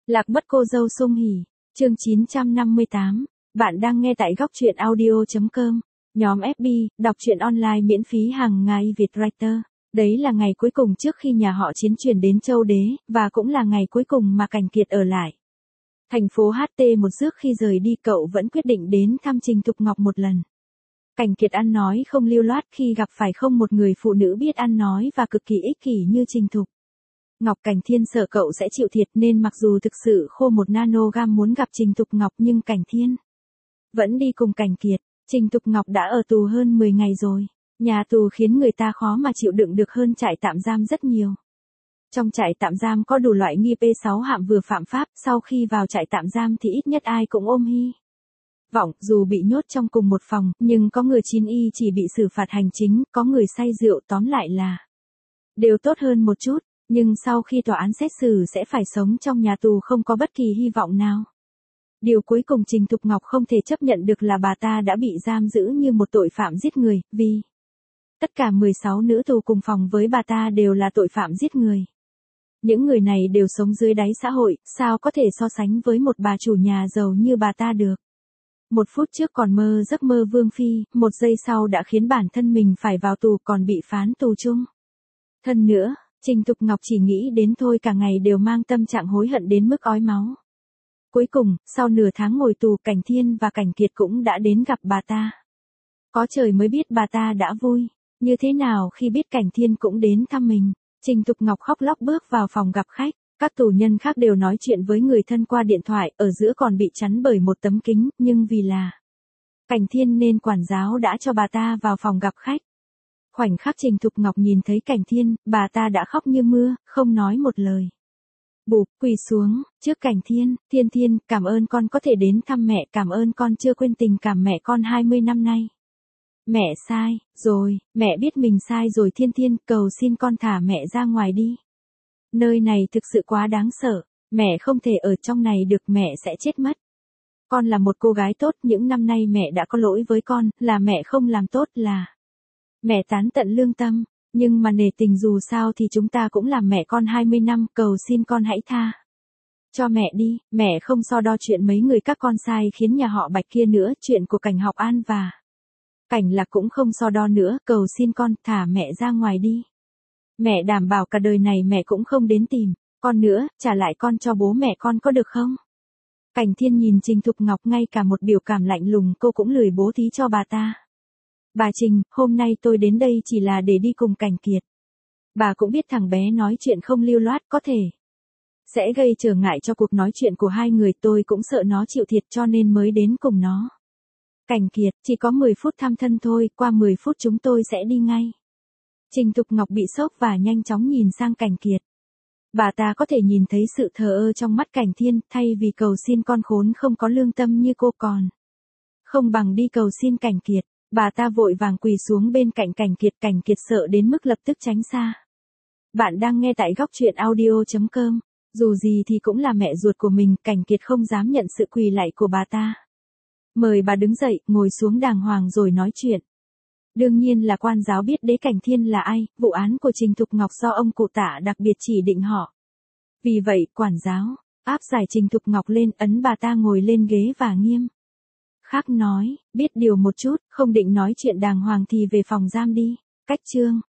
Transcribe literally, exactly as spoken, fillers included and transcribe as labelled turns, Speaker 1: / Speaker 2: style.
Speaker 1: Lạc mất cô dâu Sung Hỉ, chương chín trăm năm mươi tám. Bạn đang nghe tại góc truyện audio chấm com. Nhóm ép bê, đọc truyện online miễn phí hàng ngày Việt Writer. Đấy là ngày cuối cùng trước khi nhà họ Chiến chuyển đến Châu Đế, và cũng là ngày cuối cùng mà Cảnh Kiệt ở lại. Thành phố hát tê một rước khi rời đi, cậu vẫn quyết định đến thăm Trình Thục Ngọc một lần. Cảnh Kiệt ăn nói không lưu loát khi gặp phải không một người phụ nữ biết ăn nói và cực kỳ ích kỷ như Trình Thục Ngọc. Cảnh Thiên sợ cậu sẽ chịu thiệt nên mặc dù thực sự khô một nanogam muốn gặp Trình Thục Ngọc nhưng Cảnh Thiên vẫn đi cùng Cảnh Kiệt. Trình Thục Ngọc đã ở tù hơn mười ngày rồi. Nhà tù khiến người ta khó mà chịu đựng được hơn trại tạm giam rất nhiều. Trong trại tạm giam có đủ loại nghi P sáu hạm vừa phạm pháp, sau khi vào trại tạm giam thì ít nhất ai cũng ôm hy vọng, dù bị nhốt trong cùng một phòng, nhưng có người chín y chỉ bị xử phạt hành chính, có người say rượu, tóm lại là đều tốt hơn một chút. Nhưng sau khi tòa án xét xử sẽ phải sống trong nhà tù không có bất kỳ hy vọng nào. Điều cuối cùng Trình Thục Ngọc không thể chấp nhận được là bà ta đã bị giam giữ như một tội phạm giết người, vì tất cả mười sáu nữ tù cùng phòng với bà ta đều là tội phạm giết người. Những người này đều sống dưới đáy xã hội, sao có thể so sánh với một bà chủ nhà giàu như bà ta được. Một phút trước còn mơ giấc mơ vương phi, một giây sau đã khiến bản thân mình phải vào tù còn bị phán tù chung thân nữa. Trình Thục Ngọc chỉ nghĩ đến thôi cả ngày đều mang tâm trạng hối hận đến mức ói máu. Cuối cùng, sau nửa tháng ngồi tù, Cảnh Thiên và Cảnh Kiệt cũng đã đến gặp bà ta. Có trời mới biết bà ta đã vui như thế nào khi biết Cảnh Thiên cũng đến thăm mình. Trình Thục Ngọc khóc lóc bước vào phòng gặp khách. Các tù nhân khác đều nói chuyện với người thân qua điện thoại, ở giữa còn bị chắn bởi một tấm kính, nhưng vì là Cảnh Thiên nên quản giáo đã cho bà ta vào phòng gặp khách. Khoảnh khắc Trình Thục Ngọc nhìn thấy Cảnh Thiên, bà ta đã khóc như mưa, không nói một lời. Bụp, quỳ xuống trước Cảnh Thiên. Thiên Thiên, cảm ơn con có thể đến thăm mẹ, cảm ơn con chưa quên tình cảm mẹ con hai mươi năm nay. Mẹ sai rồi, mẹ biết mình sai rồi. Thiên Thiên, cầu xin con thả mẹ ra ngoài đi. Nơi này thực sự quá đáng sợ, mẹ không thể ở trong này được, mẹ sẽ chết mất. Con là một cô gái tốt, những năm nay mẹ đã có lỗi với con, là mẹ không làm tốt, là mẹ tán tận lương tâm, nhưng mà nể tình dù sao thì chúng ta cũng làm mẹ con hai mươi năm, cầu xin con hãy tha cho mẹ đi, mẹ không so đo chuyện mấy người các con sai khiến nhà họ Bạch kia nữa, chuyện của Cảnh Học An và Cảnh Lạc cũng không so đo nữa, cầu xin con, thả mẹ ra ngoài đi. Mẹ đảm bảo cả đời này mẹ cũng không đến tìm con nữa, trả lại con cho bố mẹ con có được không? Cảnh Thiên nhìn Trình Thục Ngọc, ngay cả một biểu cảm lạnh lùng cô cũng lười bố thí cho bà ta. Bà Trình, hôm nay tôi đến đây chỉ là để đi cùng Cảnh Kiệt. Bà cũng biết thằng bé nói chuyện không lưu loát, có thể sẽ gây trở ngại cho cuộc nói chuyện của hai người, tôi cũng sợ nó chịu thiệt cho nên mới đến cùng nó. Cảnh Kiệt, chỉ có mười phút thăm thân thôi, qua mười phút chúng tôi sẽ đi ngay. Trình Thục Ngọc bị sốc và nhanh chóng nhìn sang Cảnh Kiệt. Bà ta có thể nhìn thấy sự thờ ơ trong mắt Cảnh Thiên, thay vì cầu xin con khốn không có lương tâm như cô còn không bằng đi cầu xin Cảnh Kiệt. Bà ta vội vàng quỳ xuống bên cạnh Cảnh Kiệt. Cảnh Kiệt sợ đến mức lập tức tránh xa. Bạn đang nghe tại góc truyện audio chấm com. Dù gì thì cũng là mẹ ruột của mình, Cảnh Kiệt không dám nhận sự quỳ lạy của bà ta. Mời bà đứng dậy, ngồi xuống đàng hoàng rồi nói chuyện. Đương nhiên là quan giáo biết đế Cảnh Thiên là ai, vụ án của Trình Thục Ngọc do ông cụ Tạ đặc biệt chỉ định họ. Vì vậy, quản giáo áp giải Trình Thục Ngọc lên, ấn bà ta ngồi lên ghế và nghiêm khắc nói, biết điều một chút, không định nói chuyện đàng hoàng thì về phòng giam đi. Cách chương